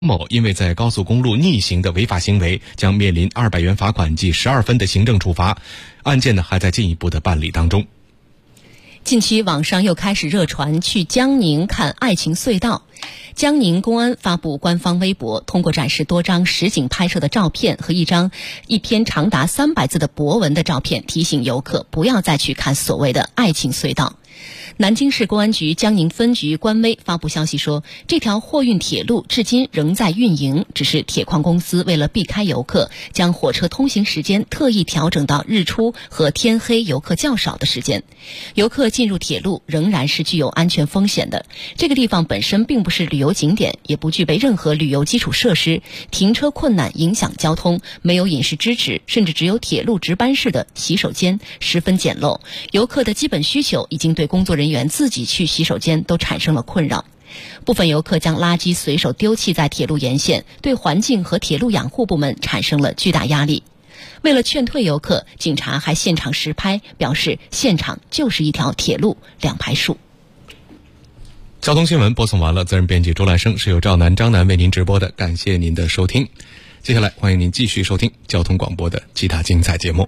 某因为在高速公路逆行的违法行为，将面临200元罚款及12分的行政处罚。案件呢还在进一步的办理当中。 近期网上又开始热传去江宁看爱情隧道。江宁公安发布官方微博，通过展示多张实景拍摄的照片和一篇长达300字的博文的照片，提醒游客不要再去看所谓的爱情隧道。南京市公安局江宁分局官微发布消息说，这条货运铁路至今仍在运营，只是铁矿公司为了避开游客，将火车通行时间特意调整到日出和天黑游客较少的时间。游客进入铁路仍然是具有安全风险的。这个地方本身并不是旅游景点，也不具备任何旅游基础设施，停车困难影响交通，没有饮食支持，甚至只有铁路值班室的洗手间，十分简陋。游客的基本需求已经对工作人员自己去洗手间都产生了困扰。部分游客将垃圾随手丢弃在铁路沿线，对环境和铁路养护部门产生了巨大压力。为了劝退游客，警察还现场实拍，表示现场就是一条铁路2排树。 交通新闻播送完了，责任编辑周兰生，是由赵楠、张楠为您直播的，感谢您的收听。接下来欢迎您继续收听交通广播的其他精彩节目。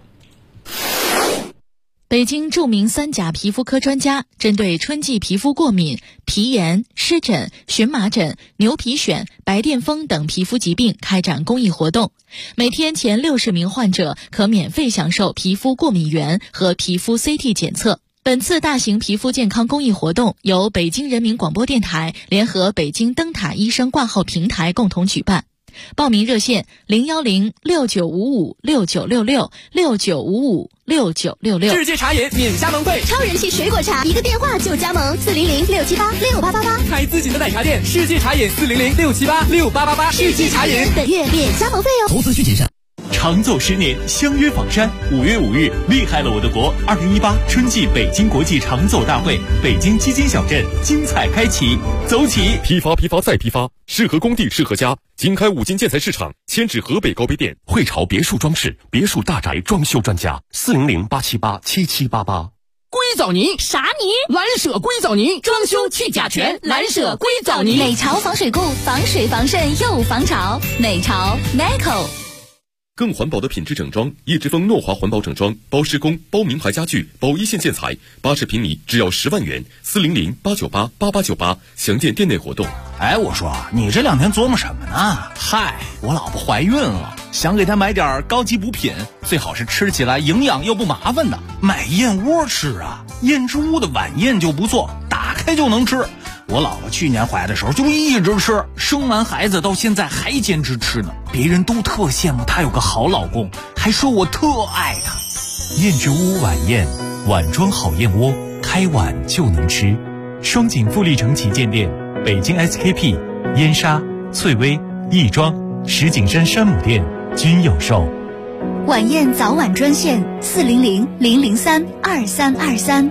北京著名3甲皮肤科专家针对春季皮肤过敏、皮炎、湿疹、荨麻疹、牛皮癣、白癜风等皮肤疾病开展公益活动，每天前60名患者可免费享受皮肤过敏原和皮肤 CT 检测。本次大型皮肤健康公益活动由北京人民广播电台联合北京灯塔医生挂号平台共同举办。报名热线010-6955-6966，6955-6966。 世界茶饮免加盟费， 超人气水果茶，一个电话就加盟，400-678-6888。 开自己的奶茶店，世界茶饮400-678-6888。世界茶饮本月免加盟费哦。 投资需谨慎。长走10年，相约访山。5月5日，厉害了我的国2018春季北京国际长走大会，北京基金小镇精彩开启，走起！ 批发再批发，适合工地适合家。经开5金建材市场，迁至河北高碑店。 汇潮别墅装饰，别墅大宅装修专家，400-878-7788。 硅藻泥啥泥？ 蓝舍硅藻泥，装修去甲醛，蓝舍硅藻泥。 美潮防水固，防水防渗又防潮，美潮 Nico。 更环保的品质整装，叶之峰诺华环保整装，包施工、包名牌家具、包一线建材，80平米只要10万元，400-898-8898，详见店内活动。 哎，我说你这2天琢磨什么呢？嗨，我老婆怀孕了，想给她买点高级补品，最好是吃起来营养又不麻烦的。买燕窝吃啊，燕之屋的晚宴就不错，打开就能吃。我老婆去年怀的时候就一直吃，生完孩子到现在还坚持吃呢。别人都特羡慕她有个好老公，还说我特爱她。 燕之屋晚宴，碗装好燕窝，开碗就能吃。双井富力城旗舰店，北京 SKP、燕莎、翠微、亦庄、石景山山姆店均有售。 晚宴早晚专线400-003-2323。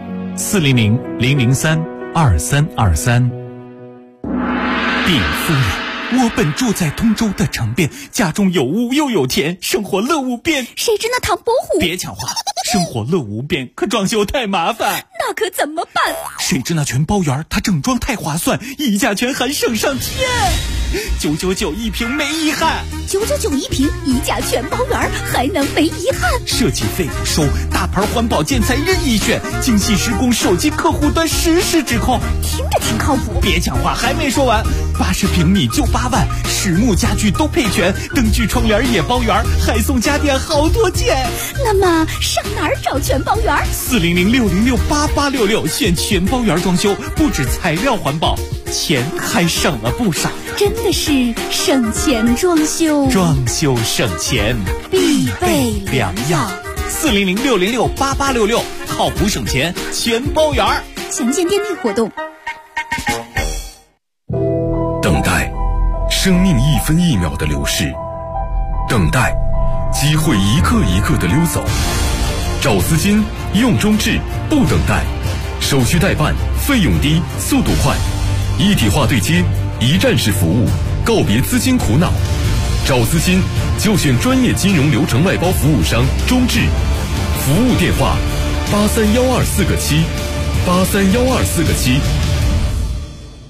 400-003-2323。禀夫人，我本住在通州的城边，家中有屋又有田，生活乐无边。 谁知那唐伯虎？ 别抢话，生活乐无边，可装修太麻烦。 那可怎么办？ 谁知那全包园，它整装太划算，溢价全含省上天，999一平没遗憾。 999一平，溢价全包园，还能没遗憾？ 设计费不收，大牌环保建材任意选，精细施工，手机客户端实时指控， 听着挺靠谱。 别讲话，还没说完，80平米就8万，实木家具都配全，灯具窗帘也包圆，还送家电好多件。 那么上哪儿找全包园 ？400-606-8866，选全包园装修，不止材料环保，钱还省了不少。 真的是省钱装修， 装修省钱必备良药。 400-606-8866，靠谱省钱全包圆。 详见店内活动。 等待，生命1分1秒的流逝；等待，机会一个一个的溜走。找资金，用中置，不等待，手续代办，费用低，速度快，一体化对接，一站式服务，告别资金苦恼。找资金就选专业金融流程外包服务商中置，服务电话83124个7，83124个7。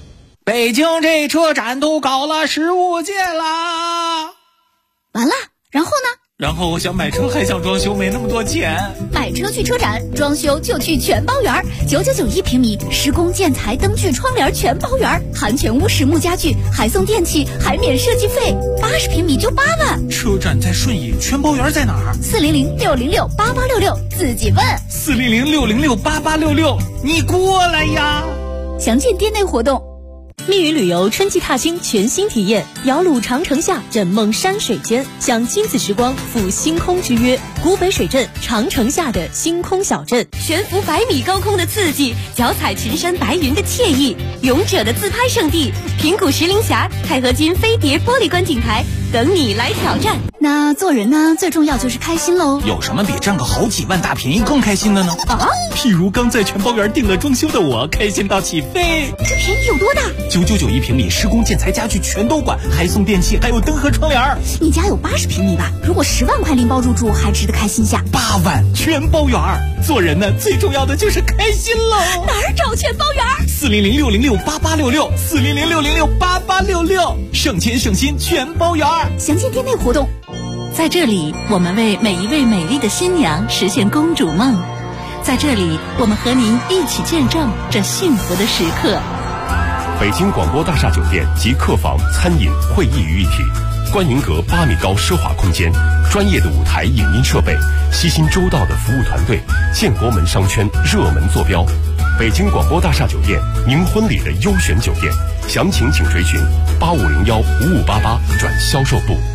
北京这车展都搞了15届啦。 完了，然后呢？ 然后我想买车还想装修，没那么多钱。 买车去车展，装修就去全包园，9991平米，施工建材灯具窗帘全包园，含全屋实木家具，还送电器，还免设计费，80平米就8万。 车展在顺义，全包园在哪儿 400-606-8866，自己问。 400-606-8866，你过来呀！ 详见店内活动。 密云旅游春季踏青全新体验，摇橹长城下，枕梦山水间，享亲子时光，赴星空之约。古北水镇长城下的星空小镇，悬浮100米高空的刺激，脚踩群山白云的惬意，勇者的自拍圣地平谷石林峡钛合金飞碟玻璃观景台，等你来挑战。 那做人呢，最重要就是开心喽。 有什么比占个好几万大便宜更开心的呢？ 啊， 譬如刚在全包园订了装修的我，开心到起飞。 这便宜有多大 ？9991平米，施工建材家具全都管，还送电器，还有灯和窗帘。 你家有80平米吧？如果10万块拎包入住，还值得开心下。 8万全包园，做人呢最重要的就是开心喽。 哪儿找全包园 ？400-606-8866 400-606-8866，省钱省心全包园。 详见店内活动。 在这里，我们为每一位美丽的新娘实现公主梦。在这里，我们和您一起见证这幸福的时刻。 北京广播大厦酒店集客房、餐饮、会议于一体，观云阁8米高奢华空间，专业的舞台影音设备，悉心周到的服务团队，建国门商圈热门坐标。北京广播大厦酒店，您婚礼的优选酒店，详情请垂询8501-5588转销售部。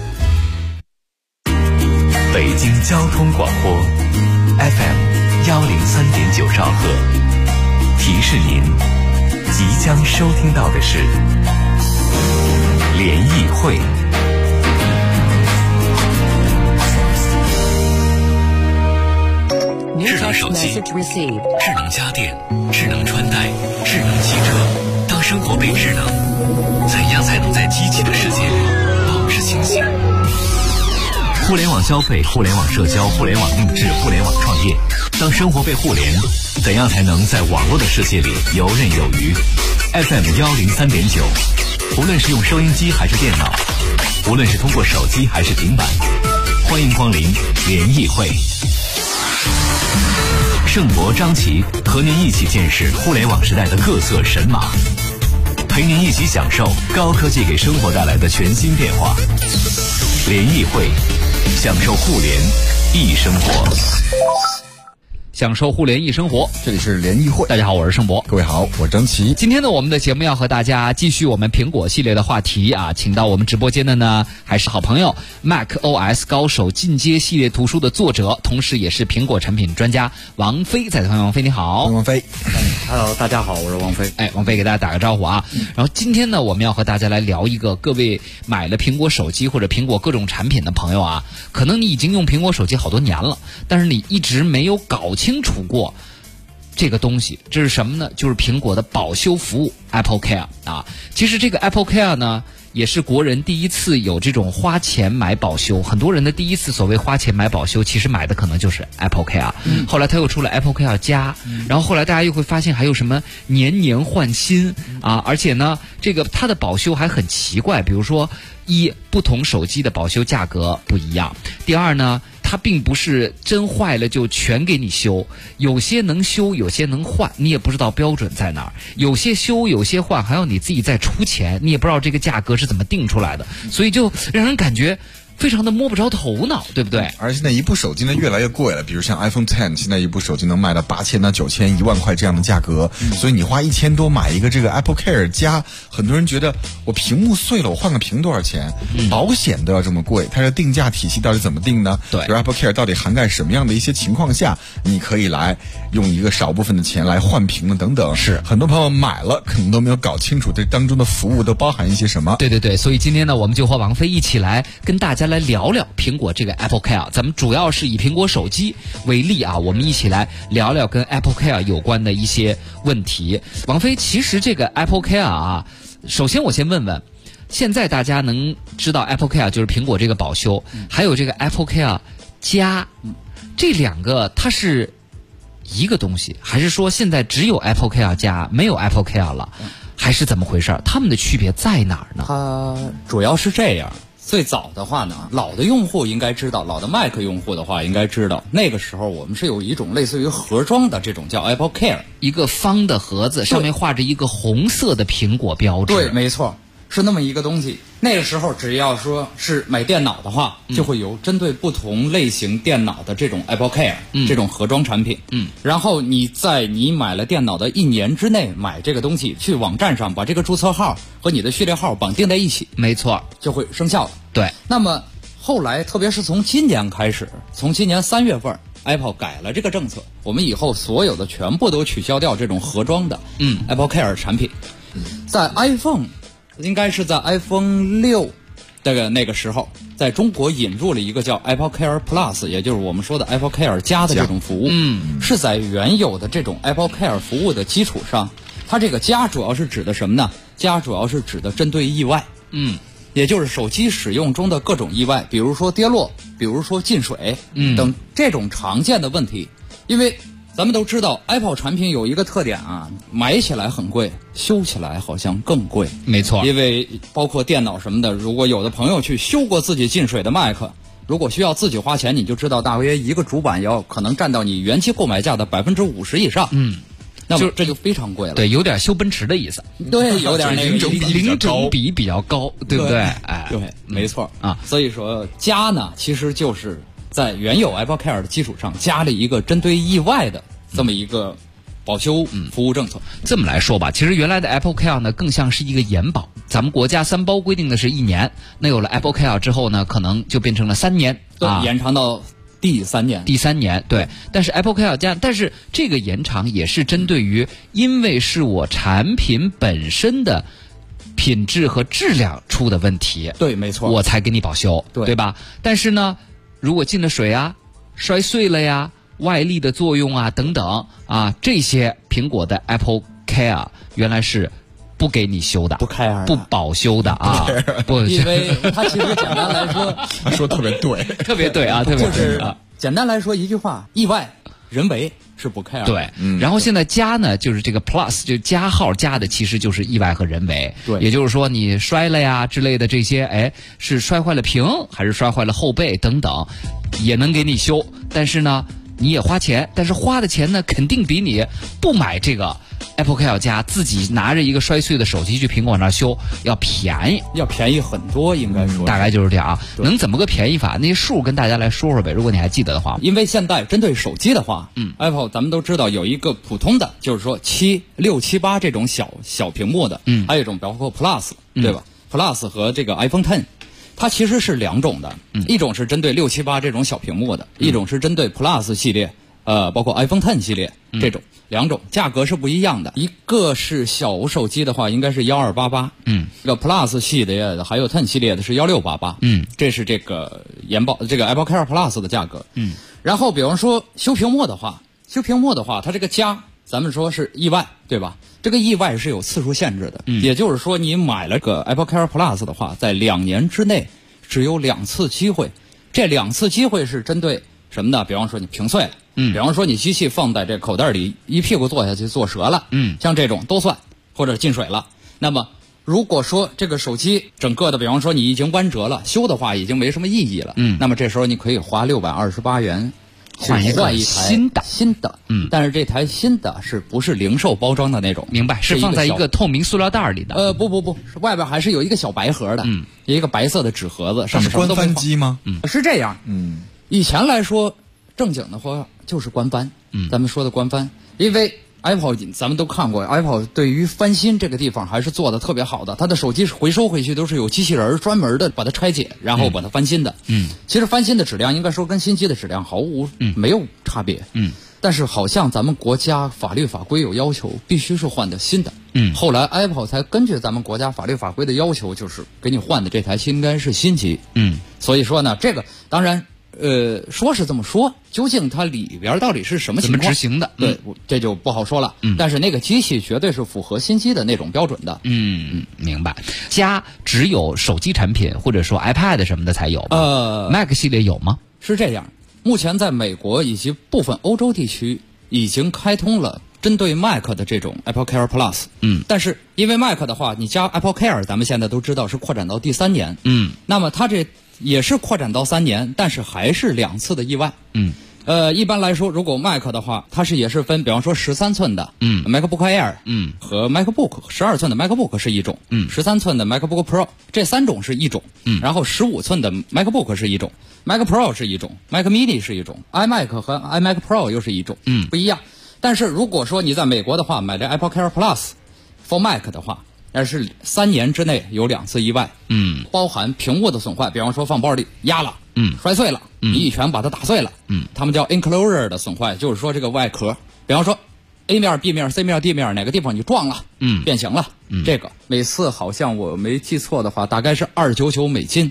北京交通广播 FM 103.9兆赫，提示您即将收听到的是联谊会。 智能手机、智能家电、智能穿戴、智能汽车，当生活被智能，怎样才能在机器的世界里保持清醒？ 互联网消费、互联网社交、互联网定制、互联网创业，当生活被互联，怎样才能在网络的世界里游刃有余？ FM 103.9，无论是用收音机还是电脑，无论是通过手机还是平板，欢迎光临联谊会。盛博、张琪和您一起见识互联网时代的各色神马，陪您一起享受高科技给生活带来的全新变化。联谊会，享受互联易生活。 享受互联易生活， 这里是联谊会。 大家好，我是盛博。 各位好，我是张琪。 今天呢，我们的节目要和大家继续我们苹果系列的话题啊，请到我们直播间的呢还是好朋友 macOS 高手进阶系列图书的作者，同时也是苹果产品专家王飞。在场，王飞你好。 王飞。 Hello， 大家好，我是王飞。 王飞给大家打个招呼啊。然后今天呢，我们要和大家来聊一个各位买了苹果手机或者苹果各种产品的朋友啊，可能你已经用苹果手机好多年了，但是你一直没有搞清楚过这个东西，这是什么呢？就是苹果的保修服务 Apple Care 啊。其实这个 Apple Care 呢，也是国人第一次有这种花钱买保修。很多人的第一次所谓花钱买保修，其实买的可能就是 Apple Care。后来它又出了 Apple Care 加，然后后来大家又会发现还有什么年年换新啊，而且呢，这个它的保修还很奇怪，比如说一，不同手机的保修价格不一样；第二呢，它并不是真坏了就全给你修，有些能修，有些能换，你也不知道标准在哪儿。有些修，有些换，还要你自己再出钱，你也不知道这个价格是怎么定出来的，所以就让人感觉非常的摸不着头脑，对不对？ 而现在一部手机呢越来越贵了，比如像 iPhone X， 现在一部手机能卖到8000到9000、1万块这样的价格，所以你花1000多买一个这个 Apple Care 加，很多人觉得我屏幕碎了，我换个屏多少钱？保险都要这么贵，它的定价体系到底怎么定呢？ 对， 比如 Apple Care 到底涵盖什么样的一些情况下，你可以来用一个少部分的钱来换屏的等等。 是， 很多朋友买了可能都没有搞清楚这当中的服务都包含一些什么。 对对对，所以今天呢，我们就和王飞一起来跟大家来聊聊苹果这个 Apple Care。咱们主要是以苹果手机为例啊，我们一起来聊聊跟 Apple Care 有关的一些问题。王飞，其实这个 Apple Care 啊，首先我先问问，现在大家能知道 Apple Care 就是苹果这个保修，还有这个 Apple Care 加，这两个它是一个东西，还是说现在只有 Apple Care 加，没有 Apple Care 了？ 还是怎么回事？它们的区别在哪儿呢？ 它主要是这样。最早的话呢，老的用户应该知道，老的 Mac 用户的话应该知道，那个时候我们是有一种类似于盒装的这种叫 Apple Care， 一个方的盒子，上面画着一个红色的苹果标志。 对，没错，是那么一个东西。那个时候只要说是买电脑的话，就会有针对不同类型电脑的这种 Apple Care，这种盒装产品。然后你在你买了电脑的1年之内买这个东西，去网站上把这个注册号和你的序列号绑定在一起， 没错， 就会生效了。 对。 那么后来，特别是从今年开始，从今年3月份 ，Apple 改了这个政策，我们以后所有的全部都取消掉这种盒装的Apple Care 产品，在 iPhone。应该是在 iPhone 6那个时候，在中国引入了一个叫 Apple Care Plus， 也就是我们说的 Apple Care 加的这种服务。是在原有的这种 Apple Care 服务的基础上，它这个加主要是指的什么呢？加主要是指的针对意外。也就是手机使用中的各种意外，比如说跌落，比如说进水等这种常见的问题。因为咱们都知道 Apple 产品有一个特点啊，买起来很贵，修起来好像更贵。 没错， 因为包括电脑什么的，如果有的朋友去修过自己进水的 Mac， 如果需要自己花钱，你就知道大约一个主板要可能占到你原期购买价的50%以上。那么这就非常贵了。 对，有点修奔驰的意思。 对，有点那个零整比比较高，对不对？哎， 对，没错啊。所以说加呢，其实就是在原有 Apple Care 的基础上加了一个针对意外的这么一个保修服务政策。 这么来说吧，其实原来的 Apple Care 呢更像是一个延保。咱们国家3包规定的是1年，那有了 Apple Care 之后呢，可能就变成了3年， 延长到第3年。 第3年，对。但是 Apple Care 加，但是这个延长也是针对于，因为是我产品本身的品质和质量出的问题， 对，没错， 我才给你保修，对吧？但是呢，如果进了水啊，摔碎了呀，外力的作用啊等等啊，这些苹果的 Apple Care 原来是不给你修的，不保修的啊，不， 因为它其实简单来说， 说特别对， 特别对啊，特别对啊。简单来说一句话，意外人为是不 care。 对，然后现在加呢，就是这个 Plus 就加号加的其实就是意外和人为。 对， 也就是说你摔了呀之类的这些，哎，是摔坏了屏还是摔坏了后背等等，也能给你修。但是呢，你也花钱，但是花的钱呢，肯定比你不买这个 Apple Care 加自己拿着一个摔碎的手机去苹果那儿修要便宜很多，应该说大概就是这样啊。能怎么个便宜法？那些数跟大家来说说呗，如果你还记得的话。 因为现在针对手机的话，Apple 咱们都知道有一个普通的，就是说6、7、8这种小屏幕的，还有一种包括 Plus，对吧？Plus 和这个 iPhone X。它其实是2种的，一种是针对6、7、8这种小屏幕的，一种是针对 Plus 系列，包括 iPhone X 系列这种，2种价格是不一样的。一个是小手机的话，应该是1288，这个 Plus 系列的还有 X 系列的是1688，这是这个这个 Apple Care Plus 的价格。然后比方说修屏幕的话，它这个加咱们说是意外，对吧？这个意外是有次数限制的，也就是说你买了个 Apple Care Plus 的话，在2年之内只有2次机会，这2次机会是针对什么呢？比方说你屏碎了，比方说你机器放在这口袋里一屁股坐下去坐折了，像这种都算，或者进水了。那么如果说这个手机整个的，比方说你已经弯折了，修的话已经没什么意义了，那么这时候你可以花628元换一台新的， 但是这台新的是不是零售包装的那种？ 明白，是放在一个透明塑料袋里的。 不，是外边还是有一个小白盒的，一个白色的纸盒子，上面官翻机吗？ 是这样。以前来说正经的话就是官翻，咱们说的官翻，因为 Apple 咱们都看过 ，Apple 对于翻新这个地方还是做的特别好的。它的手机回收回去都是有机器人专门的把它拆解，然后把它翻新的。其实翻新的质量应该说跟新机的质量没有差别。但是好像咱们国家法律法规有要求，必须是换的新的。后来 Apple 才根据咱们国家法律法规的要求，就是给你换的这台应该是新机。所以说呢，这个当然。说是这么说，究竟它里边到底是什么情况？ 怎么执行的？ 对，这就不好说了。但是那个机器绝对是符合新机的那种标准的。 明白。加只有手机产品或者说 iPad 什么的才有吗？Mac 系列有吗？ 是这样，目前在美国以及部分欧洲地区已经开通了针对 Mac 的这种 Apple Care Plus。但是因为 Mac 的话，你加 Apple Care， 咱们现在都知道是扩展到第3年。那么它这也是扩展到3年，但是还是2次的意外。一般来说，如果 Mac 的话，它也是分，比方说13寸的MacBook Air，和 MacBook 12寸的 MacBook 是一种，13寸的 MacBook Pro 这3种是一种，然后15寸的 MacBook 是一种，Mac Pro 是一种，Mac Mini 是一种，iMac 和 iMac Pro 又是一种，不一样。但是如果说你在美国的话，买这 Apple Care Plus for Mac 的话，但是3年之内有2次意外，包含屏幕的损坏，比方说放包里压了，摔碎了，你一拳把它打碎了，他们叫 enclosure 的损坏，就是说这个外壳，比方说 A 面、B 面、C 面、D 面哪个地方你撞了，变形了，这个每次好像我没记错的话，大概是299美金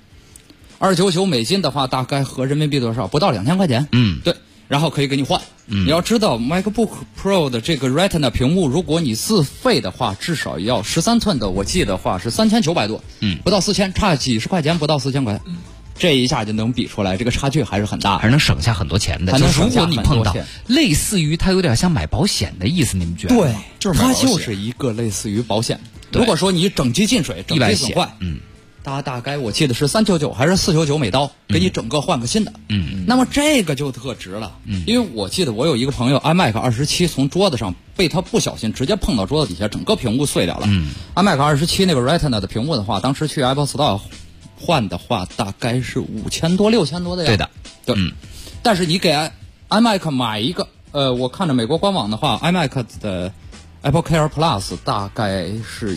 ，299美金的话，大概合人民币多少？不到2000块钱，对。然后可以给你换。你要知道 MacBook Pro 的这个 Retina 屏幕，如果你自费的话，至少要13寸的，我记得话是3900多，不到4000，差几十块钱，不到4000块钱。这一下就能比出来，这个差距还是很大， 还是能省下很多钱的。 还能省下很多钱。 如果你碰到类似于它有点像买保险的意思，你们觉得？ 对，它就是买保险就是一个类似于保险。如果说你整机进水、整机损坏，大概我记得是399还是499美刀，给你整个换个新的。那么这个就特值了。因为我记得我有一个朋友 iMac 27从桌子上被他不小心直接碰到桌子底下，整个屏幕碎掉了。iMac 27那个 Retina 的屏幕的话，当时去 Apple Store 换的话，大概是5000多、6000多的样子。对的，对。但是你给 iMac 买一个，我看着美国官网的话 ，iMac 的 Apple Care Plus 大概是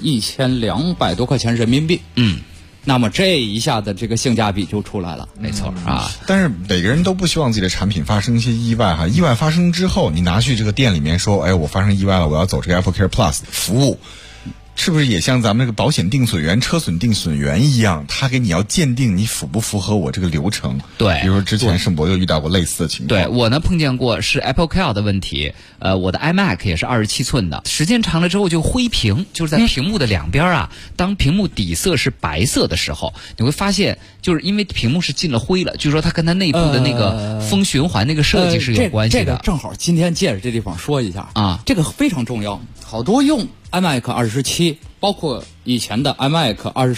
1200多块钱人民币。那么这一下的这个性价比就出来了， 没错啊。 但是每个人都不希望自己的产品发生一些意外哈。意外发生之后，你拿去这个店里面说，哎，我发生意外了，我要走这个 Apple Care Plus 服务。是不是也像咱们这个保险定损员、车损定损员一样，他给你要鉴定你符不符合我这个流程？ 对， 比如说之前盛博就遇到过类似的情况。 对我呢碰见过是 Apple Care 的问题，我的 iMac 也是27寸的，时间长了之后就灰屏，就是在屏幕的两边啊，当屏幕底色是白色的时候，你会发现就是因为屏幕是进了灰了，据说它跟它内部的那个风循环那个设计是有关系的。 这个正好今天借着这地方说一下啊，这个非常重要，好多用iMac 27，包括以前的 iMac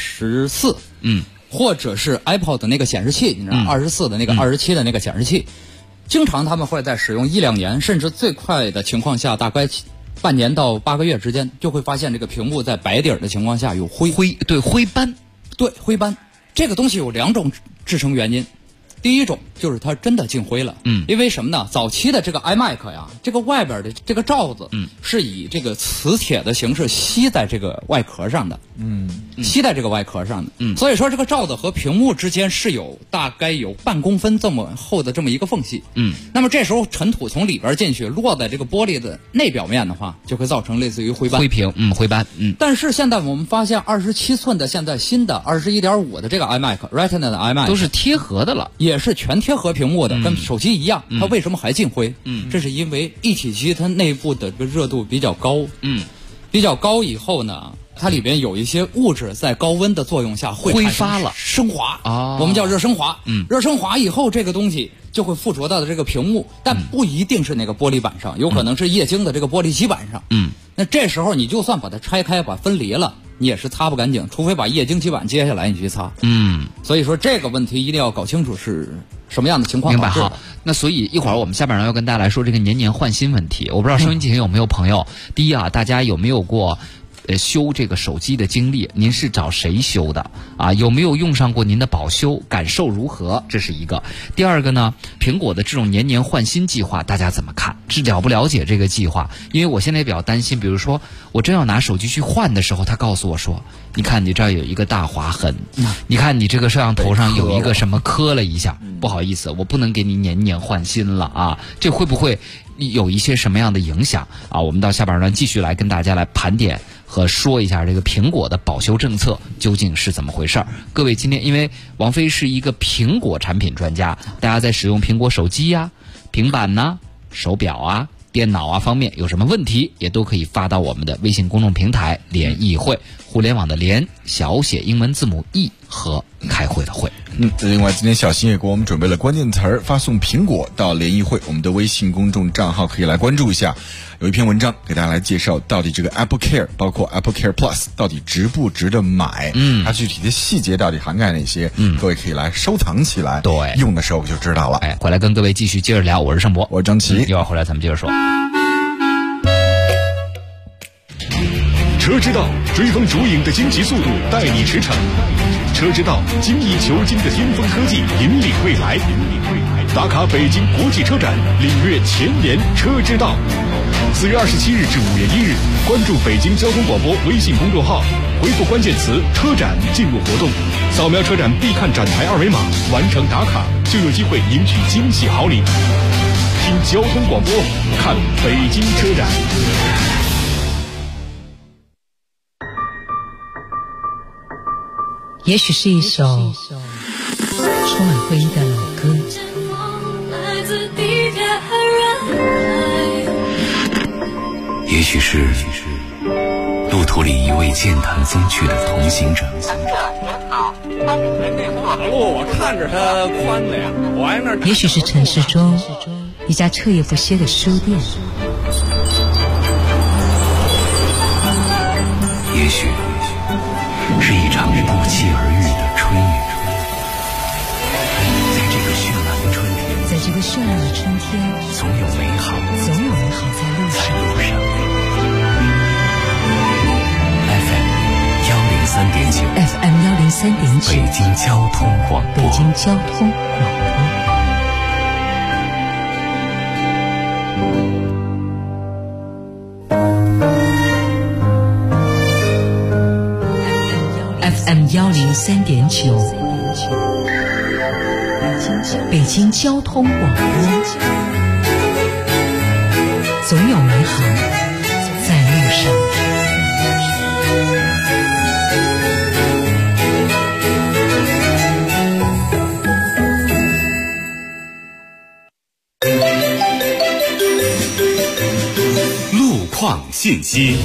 24，或者是 Apple 的那个显示器，你知道，24的那个、27的那个显示器，经常他们会在使用1-2年，甚至最快的情况下，大概半年到8个月之间，就会发现这个屏幕在白底儿的情况下有灰斑， 对灰斑，这个东西有2种制成原因。第一种就是它真的进灰了，因为什么呢？早期的这个 iMac 呀，这个外边的这个罩子，是以这个磁铁的形式吸在这个外壳上的，吸在这个外壳上的，所以说这个罩子和屏幕之间是有大概有半公分这么厚的这么一个缝隙，那么这时候尘土从里边进去，落在这个玻璃的内表面的话，就会造成类似于灰斑、 灰斑， 但是现在我们发现27寸的现在新的21.5的这个 iMac Retina 的 iMac 都是贴合的了。 也是全贴合屏幕的，跟手机一样。它为什么还进灰？这是因为一体机它内部的这个热度比较高。比较高以后呢，它里边有一些物质在高温的作用下会挥发了、 升华我们叫热升华。热升华以后，这个东西就会附着到的这个屏幕，但不一定是那个玻璃板上，有可能是液晶的这个玻璃基板上。那这时候你就算把它拆开，把分离了，你也是擦不干净，除非把液晶基板揭下来你去擦。所以说这个问题一定要搞清楚是什么样的情况。 明白好。那所以一会儿我们下半场要跟大家来说这个年换新问题。我不知道收音机前有没有朋友，第一啊，大家有没有过修这个手机的经历？您是找谁修的啊？有没有用上过您的保修？感受如何？这是一个。第二个呢，苹果的这种年换新计划，大家怎么看？了不了解这个计划？因为我现在也比较担心，比如说我真要拿手机去换的时候，他告诉我说，你看你这儿有一个大划痕，你看你这个摄像头上有一个什么磕了一下，不好意思，我不能给你年换新了啊。这会不会有一些什么样的影响啊？我们到下半段继续来跟大家来盘点和说一下这个苹果的保修政策究竟是怎么回事儿。各位，今天因为王菲是一个苹果产品专家，大家在使用苹果手机呀、平板呐、手表啊、电脑啊方面有什么问题，也都可以发到我们的微信公众平台联谊会，互联网的联，小写英文字母 E 和开会的会。 另外今天小新也给我们准备了关键词儿，发送苹果到联谊会我们的微信公众账号可以来关注一下，有一篇文章给大家来介绍到底这个 Apple Care 包括 Apple Care Plus 到底值不值得买，它具体的细节到底涵盖哪些，各位可以来收藏起来， 对， 用的时候就知道了。 回来跟各位继续接着聊，我是盛博， 我是张琪， 一会儿回来咱们接着说。 车之道追风逐影的惊奇速度带你驰骋，车之道精益求精的巅峰科技引领未来。打卡北京国际车展，领略前沿车之道。4月27日至5月1日，关注北京交通广播微信公众号，回复关键词车展进入活动，扫描车展必看展台二维码，完成打卡就有机会赢取惊喜好礼。听交通广播，看北京车展。 也许是一首充满回忆的老歌， 也许是路途里一位健谈风趣的同行者。 马路我看着它宽的呀，我挨那儿。 也许是城市中一家彻夜不歇的书店， 也许是一场不期而遇的春雨。在这个绚烂的春天， 在这个绚烂的春天， 总有美好， 总有美好在路上。FM 103.9， 北京交通广播， 北京交通广播。FM 103.9，北京交通广播，总有美好在路上。 路况信息。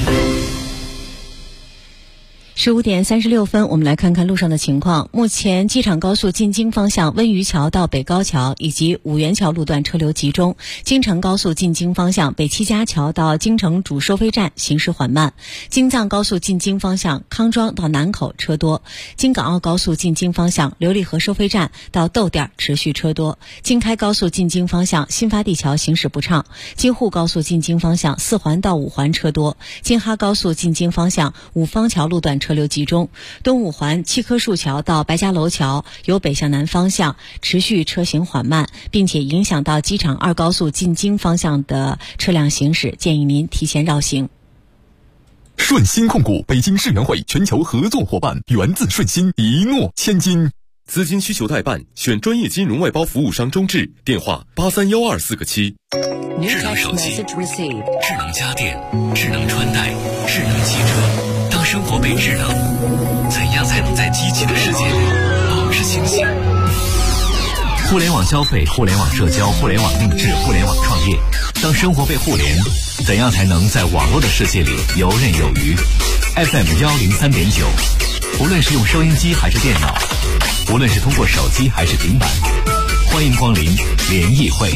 15点36分，我们来看看路上的情况。目前机场高速进京方向温榆桥到北高桥以及五元桥路段车流集中，京承高速进京方向北七家桥到京承主收费站行驶缓慢，京藏高速进京方向康庄到南口车多，京港澳高速进京方向琉璃河收费站到豆店持续车多，京开高速进京方向新发地桥行驶不畅，京沪高速进京方向四环到五环车多，京哈高速进京方向五方桥路段车流集中，东五环七棵树桥到白家楼桥由北向南方向持续车行缓慢，并且影响到机场二高速进京方向的车辆行驶，建议您提前绕行。 顺鑫控股北京世园会全球合作伙伴，源自顺鑫，一诺千金。 资金需求代办，选专业金融外包服务商中智，电话831247个7。 智能手机、智能家电、智能穿戴、智能汽车。当生活被智能，怎样才能在机器的世界里保持清醒？互联网消费、互联网社交、互联网定制、互联网创业。当生活被互联，怎样才能在网络的世界里游刃有余？ FM 103.9，无论是用收音机还是电脑，无论是通过手机还是平板，欢迎光临联谊会。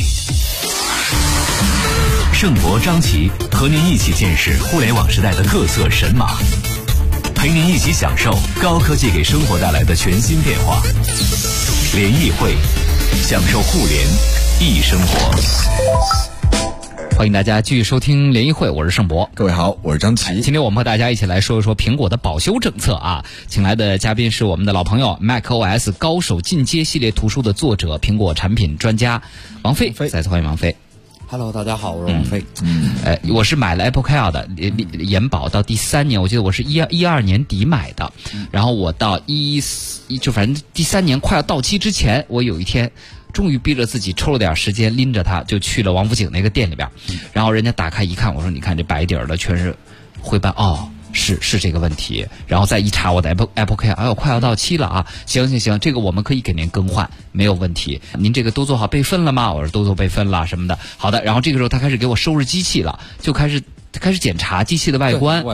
盛博、张琪和您一起见识互联网时代的各色神马，陪您一起享受高科技给生活带来的全新变化。联谊会，享受互联易生活。 欢迎大家继续收听联谊会，我是盛博。 各位好，我是张琪。 今天我们和大家一起来说一说苹果的保修政策啊。请来的嘉宾是我们的老朋友 macOS 高手进阶系列图书的作者，苹果产品专家王飞。再次欢迎王飞。 Hello， 大家好，我是王飞。 我是买了 Apple Care 的，延保到第3年，我记得我是12年底买的，然后我到就反正第3年快要到期之前，我有一天终于逼着自己抽了点时间，拎着它就去了王府井那个店里边，然后人家打开一看，我说你看这白底儿的全是灰斑，哦。是这个问题，然后再一查我的 Apple Care， 哎呦，快要到期了啊！行，这个我们可以给您更换，没有问题。您这个都做好备份了吗？我说都做备份了什么的。好的，然后这个时候他开始给我收拾机器了，就开始检查机器的外观。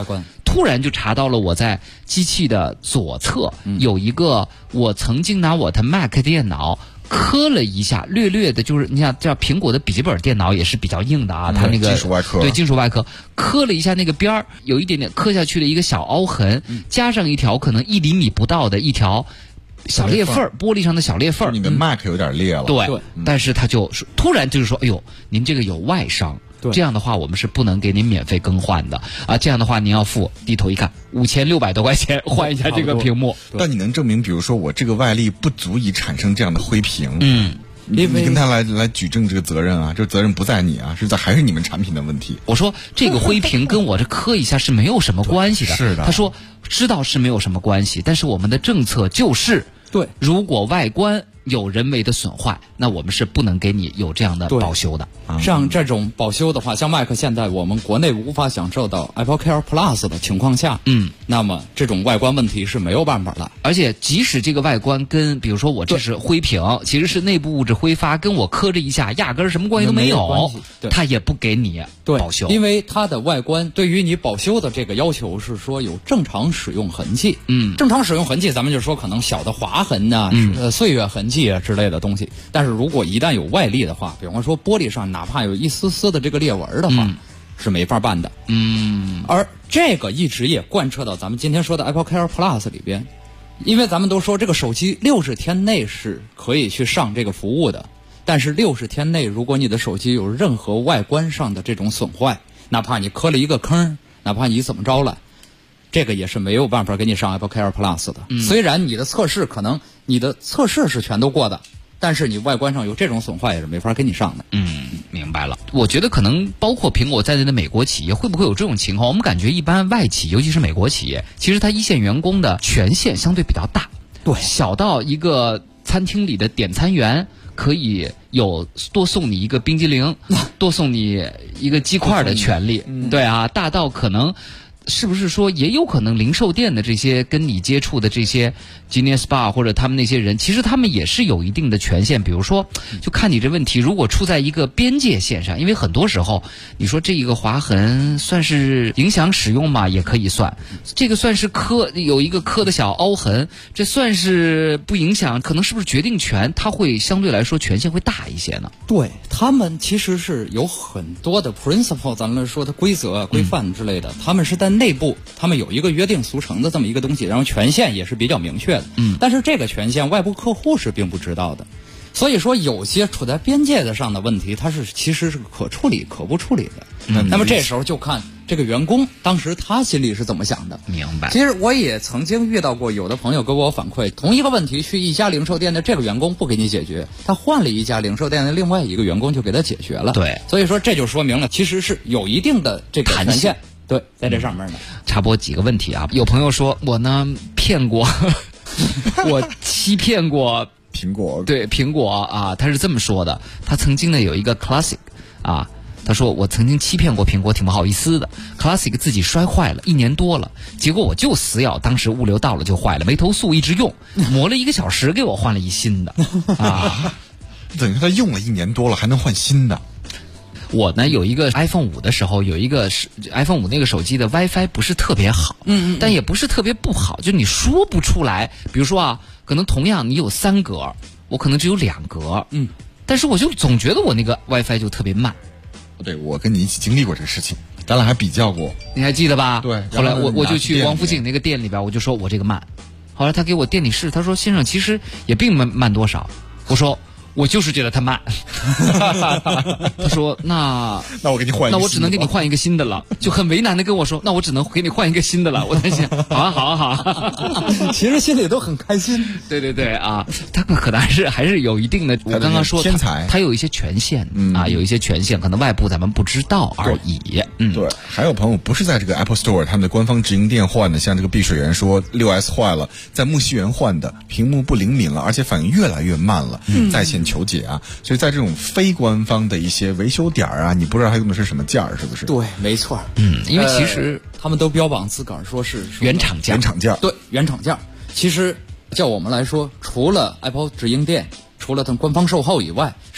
突然就查到了我在机器的左侧有一个我曾经拿我的 Mac 电脑磕了一下，略略的，就是你想，这苹果的笔记本电脑也是比较硬的啊，它那个金属外壳， 对，金属外壳磕了一下那个边儿，有一点点磕下去的一个小凹痕，加上一条可能1厘米不到的一条小裂缝，玻璃上的小裂缝， 你的 Mac 有点裂了， 对，但是他就突然就是说，哎呦，您这个有外伤。这样的话，我们是不能给您免费更换的啊！这样的话，您要付，低头一看，5600多块钱换一下这个屏幕。 但你能证明，比如说我这个外力不足以产生这样的灰屏？你跟他来举证这个责任啊，这责任不在你啊，还是你们产品的问题。 我说这个灰屏跟我这磕一下是没有什么关系的。 是的。 他说知道是没有什么关系，但是我们的政策就是， 对， 如果外观有人为的损坏，那我们是不能给你有这样的保修的。 像这种保修的话，像 Mac 现在我们国内无法享受到 AppleCare Plus 的情况下，那么这种外观问题是没有办法的。 而且即使这个外观跟，比如说我这是灰屏，其实是内部物质挥发，跟我磕着一下压根儿什么关系都没有，它也不给你保修。 因为它的外观对于你保修的这个要求是说有正常使用痕迹。正常使用痕迹，咱们就说可能小的划痕呐、岁月痕迹啊之类的东西。但是如果一旦有外力的话，比方说玻璃上哪怕有一丝丝的这个裂纹的话，是没法办的。而这个一直也贯彻到咱们今天说的 AppleCare Plus 里边，因为咱们都说这个手机60天内是可以去上这个服务的，但是60天内如果你的手机有任何外观上的这种损坏，哪怕你磕了一个坑，哪怕你怎么着了，这个也是没有办法给你上 AppleCare Plus 的。虽然你的测试可能你的测试是全都过的，但是你外观上有这种损坏也是没法给你上的。 明白了。我觉得可能包括苹果在内的美国企业会不会有这种情况？我们感觉一般外企，尤其是美国企业，其实它一线员工的权限相对比较大， 对， 小到一个餐厅里的点餐员可以有多送你一个冰激凌，多送你一个鸡块的权利，对啊，大到可能。是不是说也有可能零售店的这些跟你接触的这些 Genius Bar 或者他们那些人，其实他们也是有一定的权限。比如说，就看你这问题，如果处在一个边界线上，因为很多时候你说这一个划痕算是影响使用嘛，也可以算；这个算是有一个磕的小凹痕，这算是不影响，可能是不是决定权它会相对来说权限会大一些呢？ 对，他们其实是有很多的 principle， 咱们说的规则、规范之类的，他们是在内部他们有一个约定俗成的这么一个东西，然后权限也是比较明确的。但是这个权限外部客户是并不知道的，所以说有些处在边界的上的问题，它是其实是可处理可不处理的。那么这时候就看这个员工当时他心里是怎么想的。 明白。 其实我也曾经遇到过，有的朋友给我反馈，同一个问题去一家零售店的这个员工不给你解决，他换了一家零售店的另外一个员工就给他解决了。 对， 所以说这就说明了其实是有一定的这个权限。对，在这上面呢。 插播几个问题啊，有朋友说我呢骗过，我欺骗过苹果。 对，苹果啊，他是这么说的。他曾经呢有一个 Classic 啊，他说我曾经欺骗过苹果，挺不好意思的。Classic 自己摔坏了，1年多了，结果我就死咬，当时物流到了就坏了，没投诉一直用，磨了1个小时给我换了一新的啊。 等于他用了1年多了，还能换新的。 我呢有一个 iPhone 5的时候，有一个iPhone 5那个手机的 WiFi 不是特别好，但也不是特别不好，就你说不出来。比如说啊，可能同样你有3格，我可能只有2格，但是我就总觉得我那个 WiFi 就特别慢。 对，我跟你一起经历过这个事情，咱俩还比较过， 你还记得吧？ 对。 后来我就去王府井那个店里边，我就说我这个慢，后来他给我店里试，他说先生其实也并没慢多少，我说。我就是觉得它慢，他说那我给你换， 那我只能给你换一个新的了，就很为难的跟我说，那我只能给你换一个新的了。我在想，好啊， 其实心里都很开心。 对啊，他可能还是有一定的，我刚刚说天才， 他有一些权限啊，有一些权限，可能外部咱们不知道而已。 对，还有朋友不是在这个 Apple Store 他们的官方直营店换的，像这个碧水园说6S 坏了，在木樨园换的，屏幕不灵敏了，而且反应越来越慢了，在线求解啊，所以在这种非官方的一些维修点啊，你不知道他用的是什么件儿，是不是？ 对，没错。 因为其实他们都标榜自个儿说是原厂件。 对，原厂件。其实叫我们来说，除了 Apple 直营店，除了他们官方售后以外，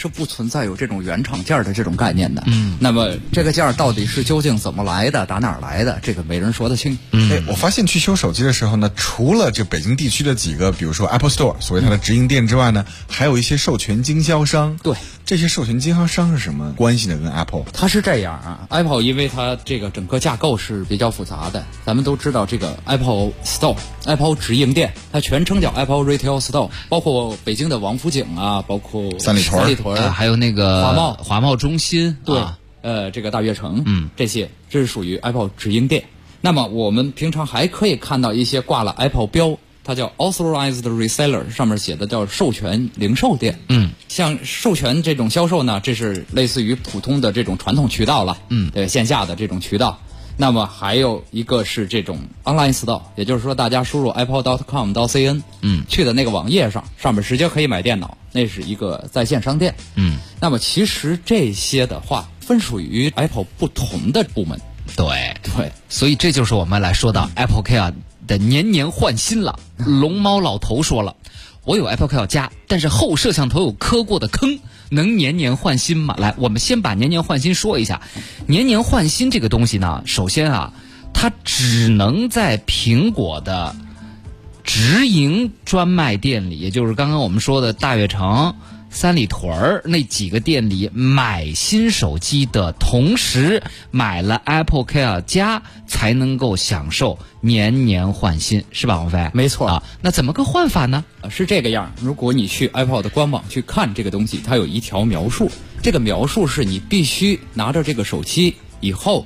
是不存在有这种原厂件的这种概念的。那么这个件到底是究竟怎么来的，打哪儿来的，这个没人说得清。 我发现去修手机的时候呢，除了这北京地区的几个，比如说 Apple Store， 所谓它的直营店之外呢，还有一些授权经销商。 对， 这些授权经销商是什么关系呢？跟 Apple？ 它是这样啊 ，Apple 因为它这个整个架构是比较复杂的，咱们都知道这个 Apple Store、Apple 直营店，它全称叫 Apple Retail Store， 包括北京的王府井啊，包括三里屯， 还有那个华贸中心， 对，这个大悦城，这些这是属于 Apple 直营店。那么我们平常还可以看到一些挂了 Apple 标，它叫 Authorized Reseller， 上面写的叫授权零售店。像授权这种销售呢，这是类似于普通的这种传统渠道了，线下的这种渠道。那么还有一个是这种 online store， 也就是说大家输入 apple.com.cn， 去的那个网页上面直接可以买电脑，那是一个在线商店。那么其实这些的话分属于 Apple 不同的部门。 对，所以这就是我们来说到 Apple Care 的年年换新了。龙猫老头说了，我有 Apple Care 加，但是后摄像头有磕过的坑，能年年换新吗？来，我们先把年年换新说一下。年年换新这个东西呢，首先啊，它只能在苹果的直营专卖店里，也就是刚刚我们说的大悦城、三里屯那几个店里买新手机的同时买了 Apple Care 加，才能够享受年年换新，是吧，王飞？ 没错啊。那怎么个换法呢？ 是这个样，如果你去 Apple 的官网去看这个东西，它有一条描述，这个描述是你必须拿着这个手机以后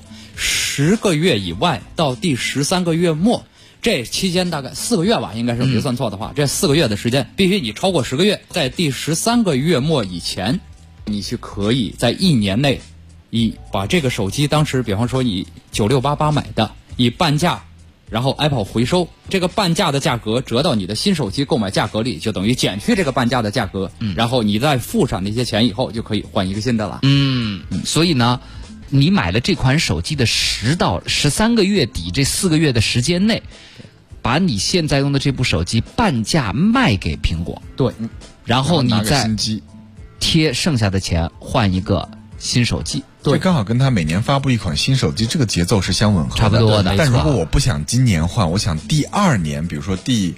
10个月以外到第13个月末，这期间大概4个月吧，应该是没算错的话，这4个月的时间必须你超过10个月，在第13个月末以前，你是可以在1年内把这个手机当时比方说你9688买的，以半价然后 Apple 回收，这个半价的价格折到你的新手机购买价格里，就等于减去这个半价的价格，然后你再付上那些钱以后，就可以换一个新的了。 所以呢，你买了这款手机的10到13个月底这4个月的时间内，把你现在用的这部手机半价卖给苹果， 对， 然后你再贴剩下的钱换一个新手机。 对，刚好跟他每年发布一款新手机这个节奏是相吻合的， 差不多的。 但如果我不想今年换，我想第2年，比如说第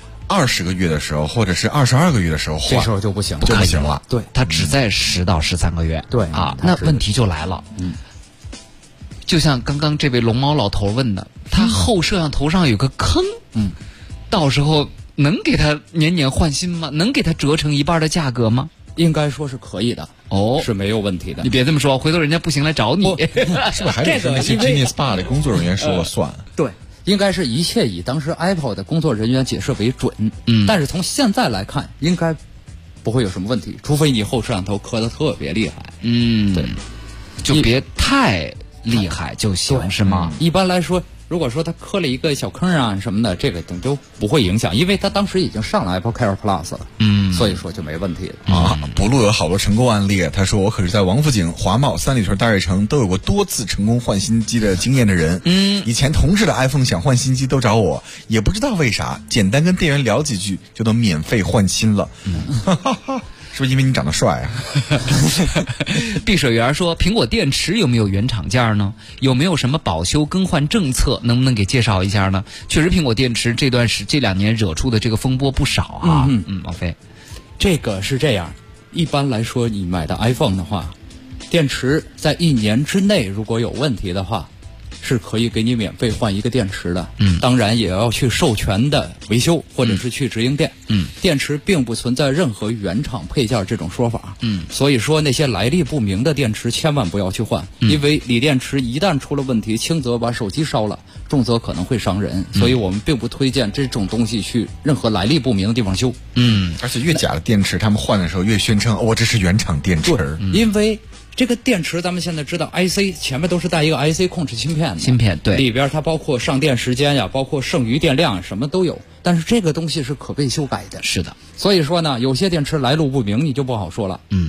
20个月的时候，或者是22个月的时候换， 这时候就不行了， 就不行了。 对，它只在10到13个月。 对啊，那问题就来了。就像刚刚这位龙猫老头问的，他后摄像头上有个坑，到时候能给他年年换新吗？能给他折成1半的价格吗？ 应该说是可以的，是没有问题的。 你别这么说，回头人家不行来找你， 是不是还得是那些 Genius Bar 的工作人员说了算？ 对，应该是一切以当时 Apple 的工作人员解释为准。但是从现在来看，应该不会有什么问题，除非你后摄像头磕得特别厉害。对， 就别太厉害就行，是吗？ 一般来说，如果说他磕了一个小坑啊什么的，这个都不会影响，因为他当时已经上了 Apple Care Plus 了，所以说就没问题了。 补录有好多成功案例，他说我可是在王府井、华贸、三里屯、大悦城都有过多次成功换新机的经验的人。以前同事的 iPhone 想换新机都找我，也不知道为啥，简单跟店员聊几句就能免费换新了。是不是因为你长得帅啊？ 碧水园说，苹果电池有没有原厂件呢？有没有什么保修更换政策？能不能给介绍一下呢？确实，苹果电池这2年惹出的这个风波不少啊。王飞， 这个是这样，一般来说，你买的 iPhone 的话，电池在1年之内如果有问题的话，是可以给你免费换一个电池的。当然也要去授权的维修，或者是去直营店。电池并不存在任何原厂配件这种说法。所以说那些来历不明的电池千万不要去换，因为锂电池一旦出了问题，轻则把手机烧了，重则可能会伤人。所以我们并不推荐这种东西去任何来历不明的地方修。 而且越假的电池，他们换的时候越宣称这是原厂电池。 因为这个电池咱们现在知道 IC 前面都是带一个 IC 控制芯片的， 对， 里边它包括上电时间呀，包括剩余电量什么都有，但是这个东西是可被修改的。 是的， 所以说呢，有些电池来路不明，你就不好说了。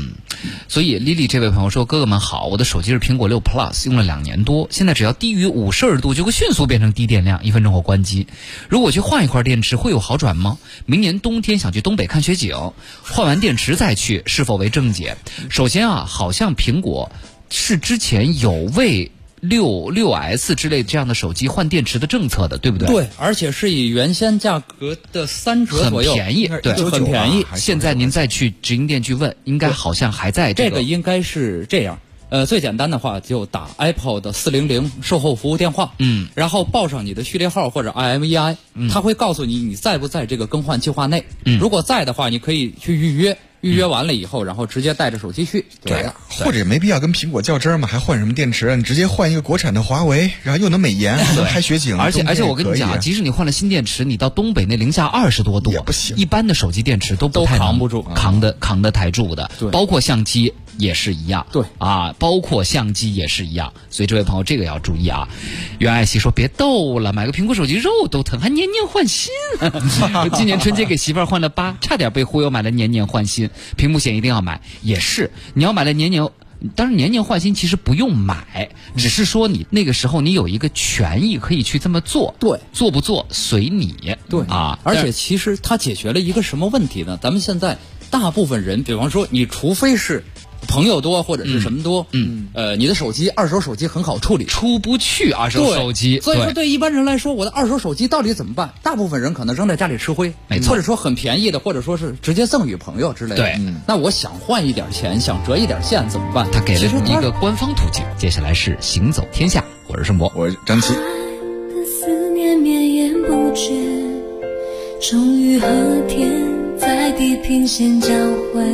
所以丽丽这位朋友说，哥哥们好，我的手机是苹果6 Plus， 用了2年多，现在只要低于50度就会迅速变成低电量，1分钟后关机。如果去换一块电池会有好转吗？明年冬天想去东北看雪景，换完电池再去是否为正解？首先啊，好像苹果是之前有为6S 之类这样的手机换电池的政策的，对不对？ 对，而且是以原先价格的3折左右， 很便宜，对， 很便宜。 现在您再去直营店去问，应该好像还在这个应该是这样。最简单的话就打 Apple 的400售后服务电话，然后报上你的序列号或者 IMEI，他会告诉你在不在这个更换计划内。如果在的话，你可以去预约。预约完了以后，然后直接带着手机去。 对，或者没必要跟苹果较真儿嘛，还换什么电池啊？你直接换一个国产的华为，然后又能美颜，还能拍雪景。 而且我跟你讲，即使你换了新电池，你到东北那零下20多度也不行， 一般的手机电池都扛不住， 扛得太住的。包括相机也是一样。 对啊，包括相机也是一样。所以这位朋友这个要注意啊。袁爱惜说别逗了，买个苹果手机肉都疼，还年年换新。今年春节给媳妇儿换了8，差点被忽悠买了年年换新。屏幕险一定要买，也是你要买了年年，当然年年换新其实不用买，只是说你那个时候你有一个权益可以去这么做， 对， 做不做随你， 对啊。 而且其实它解决了一个什么问题呢？咱们现在大部分人，比方说你除非是朋友多或者是什么多，你的手机二手手机很好处理， 出不去二手手机。 所以说对一般人来说，我的二手手机到底怎么办？大部分人可能扔在家里吃灰， 没错， 或者说很便宜的，或者说是直接赠与朋友之类的。 对， 那我想换一点钱，想折一点现怎么办？ 他给了你一个官方途径。接下来是行走天下，我是盛博， 我是张琪。 思念绵延不绝，终于和天在地平线交汇。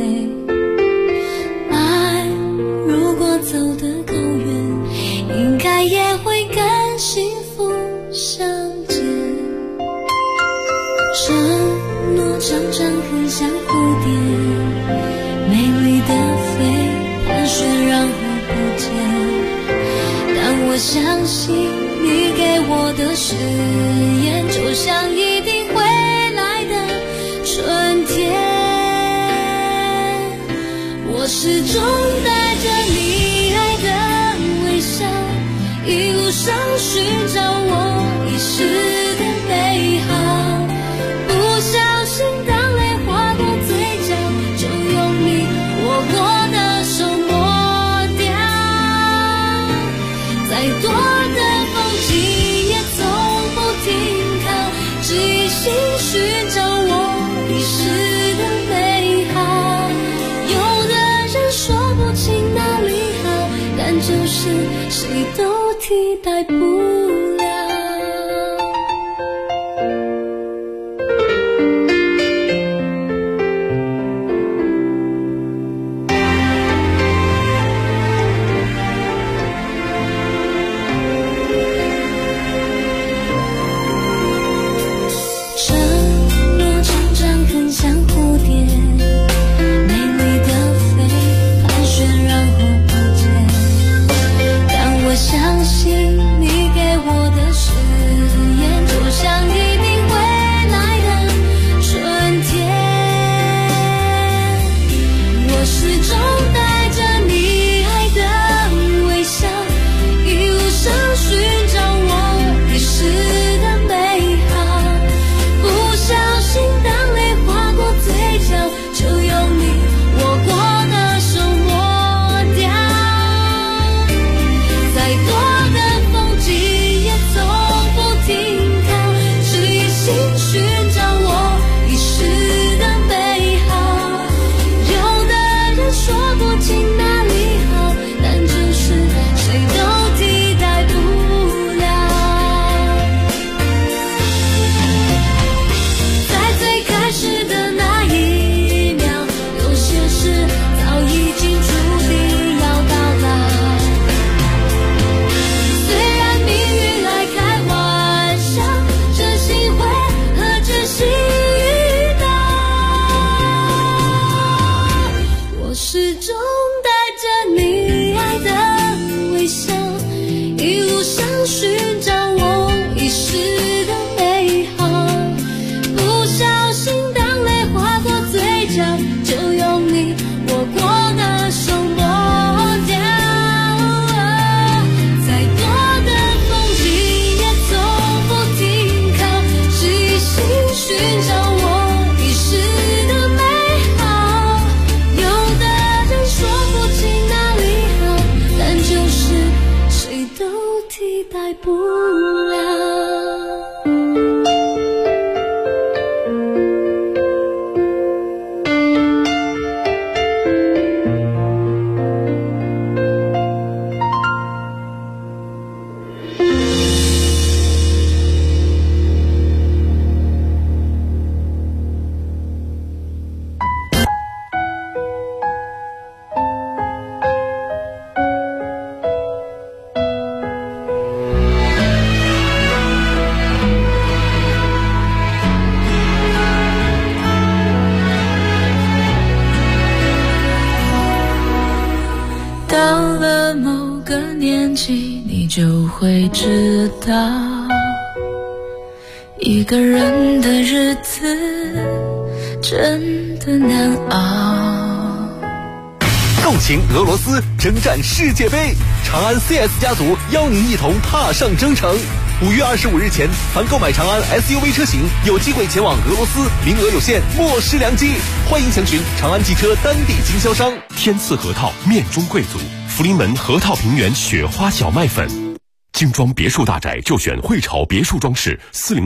如果走得够远，应该也会跟幸福相见。承诺常常很像蝴蝶，美丽的飞，盘旋然后不见。但我相信你给我的誓言，就像一定会来的春天。我始终带着你爱的微笑，一路上寻找我遗失的美好。不小心当泪划过嘴角，就用你握过的手抹掉。再多的风景也从不停靠，只一心寻找我遗失的美好。说不清哪里好，但就是谁都替代不了。承诺常常很像蝴蝶，相信你给想起你就会知道，一个人的日子真的难熬。 共情俄罗斯，征战世界杯，长安 CS 家族邀您一同踏上征程。5月25日前，凡购买长安 SUV 车型，有机会前往俄罗斯，名额有限，莫失良机。欢迎详询长安汽车当地经销商。 天赐核桃，面中贵族，福临门核桃平原雪花小麦粉。精装别墅大宅就选汇潮别墅装饰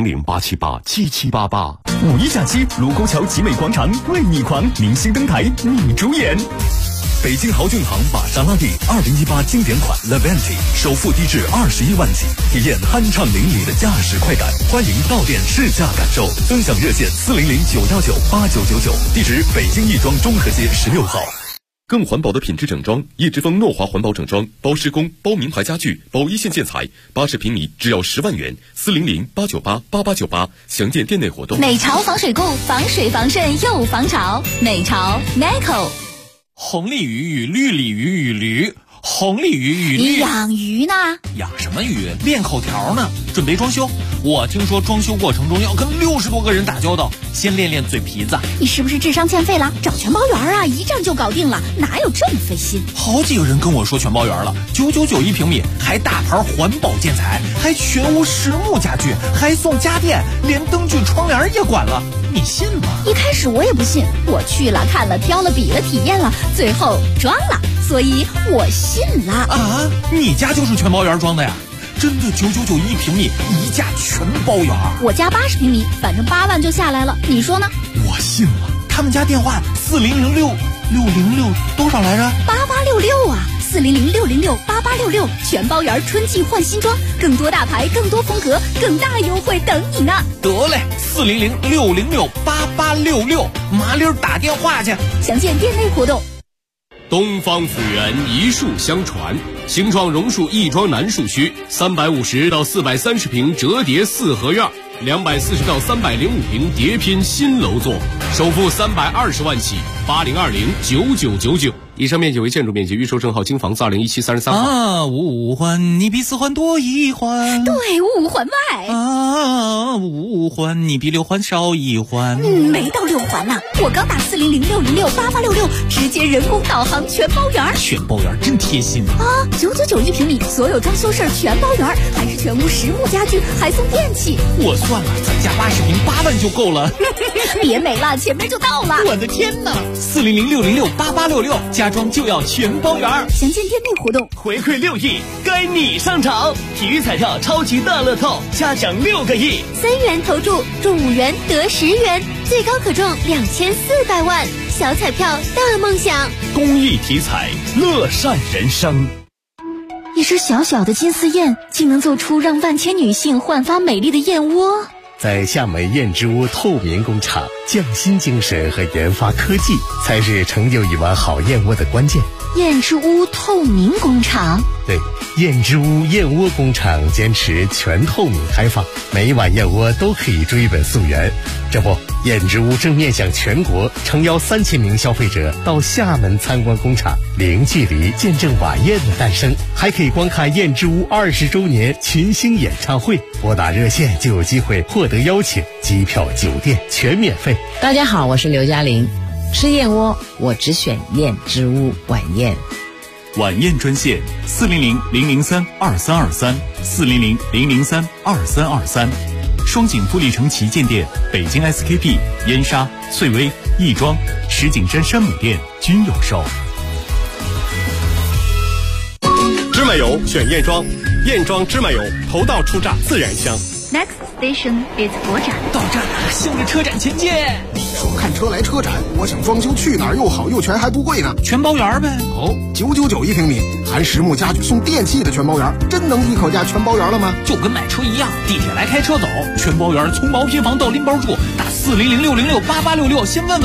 ，400-878-7788。 五一假期，卢沟桥集美广场为你狂，明星登台你主演。北京豪骏行玛莎拉蒂2018经典款 Levante 首付低至21万起，体验酣畅淋漓的驾驶快感。欢迎到店试驾感受，尊享热线400-919-8999，地址北京亦庄中和街16号。 更环保的品质整装，叶之峰诺华环保整装，包施工，包名牌家具，包一线建材，80平米只要10万元，400-898-8898，详见店内活动。 美潮防水固，防水防渗又防潮。美潮 Nico。 红鲤鱼与绿鲤鱼与驴，红鲤鱼与绿。 你养鱼呢？ 养什么鱼？练口条呢。准备装修，我听说装修过程中要跟60多个人打交道，先练练嘴皮子。 你是不是智商欠费了？找全包圆啊，一站就搞定了，哪有这么费心？ 好几个人跟我说全包圆了，999一平米，还大牌环保建材，还全屋实木家具，还送家电，连灯具窗帘也管了，你信吗？ 一开始我也不信，我去了看了挑了比了体验了，最后装了，所以我信了。 啊，你家就是全包圆装的呀？真的999一平米，一价全包圆。 我家80平米，反正8万就下来了，你说呢？ 我信了。他们家电话4006606多少来着 ？8866啊，400668866，全包圆春季换新装，更多大牌，更多风格，更大优惠等你呢。 得嘞，400668866，麻溜打电话去。 详见店内活动。 东方府源一树相传，新创榕树亦庄南树区350到430平折叠4合院，240到305平叠拼新楼座，首付320万起，80209999。以上面积为建筑面积，预售证号京房子2017-33号。 啊，五环你比4环多1环， 对，5环外。 啊，5环你比6环少1环。 没到6环呢，我刚打400668866，直接人工导航全包圆。 全包圆真贴心啊！999一平米，所有装修事儿全包圆，还是全屋实木家具，还送电器。 我算了，咱家80平8万就够了。 别美了，前面就到了。 我的天哪！400668866，家装就要全包圆。 详见店内活动。 回馈6亿，该你上场！体育彩票超级大乐透，嘉奖6个亿 ，3元投注，中5元得10元，最高可中2400万。小彩票大梦想， 公益体彩，乐善人生。 一只小小的金丝燕，竟能做出让万千女性焕发美丽的燕窝。 在厦门燕之屋透明工厂，匠心精神和研发科技才是成就一碗好燕窝的关键。 燕之屋透明工厂， 对，燕之屋燕窝工厂坚持全透明开放，每一碗燕窝都可以追本溯源。这不，燕之屋正面向全国，诚邀3000名消费者到厦门参观工厂，零距离见证晚宴的诞生，还可以观看燕之屋20周年群星演唱会。拨打热线就有机会获得邀请，机票、酒店全免费。 大家好，我是刘嘉玲。吃燕窝，我只选燕之屋晚宴。 晚宴专线400-003-2323，400-003-2323。双井富力城旗舰店、北京 SKP、燕莎、翠微、亦庄、石景山山姆店均有售。 芝麻油选燕庄，燕庄芝麻油头道出榨自然香。 Next station is 国展。 到站了，向着车展前进。 说看车来车展，我想装修去哪儿又好又全还不贵呢？ 全包圆呗。 哦，999一平米，含实木家具送电器的全包圆，真能一口价全包圆了吗？ 就跟买车一样，地铁来开车走，全包圆从毛坯房到拎包住，打400668866，先问问。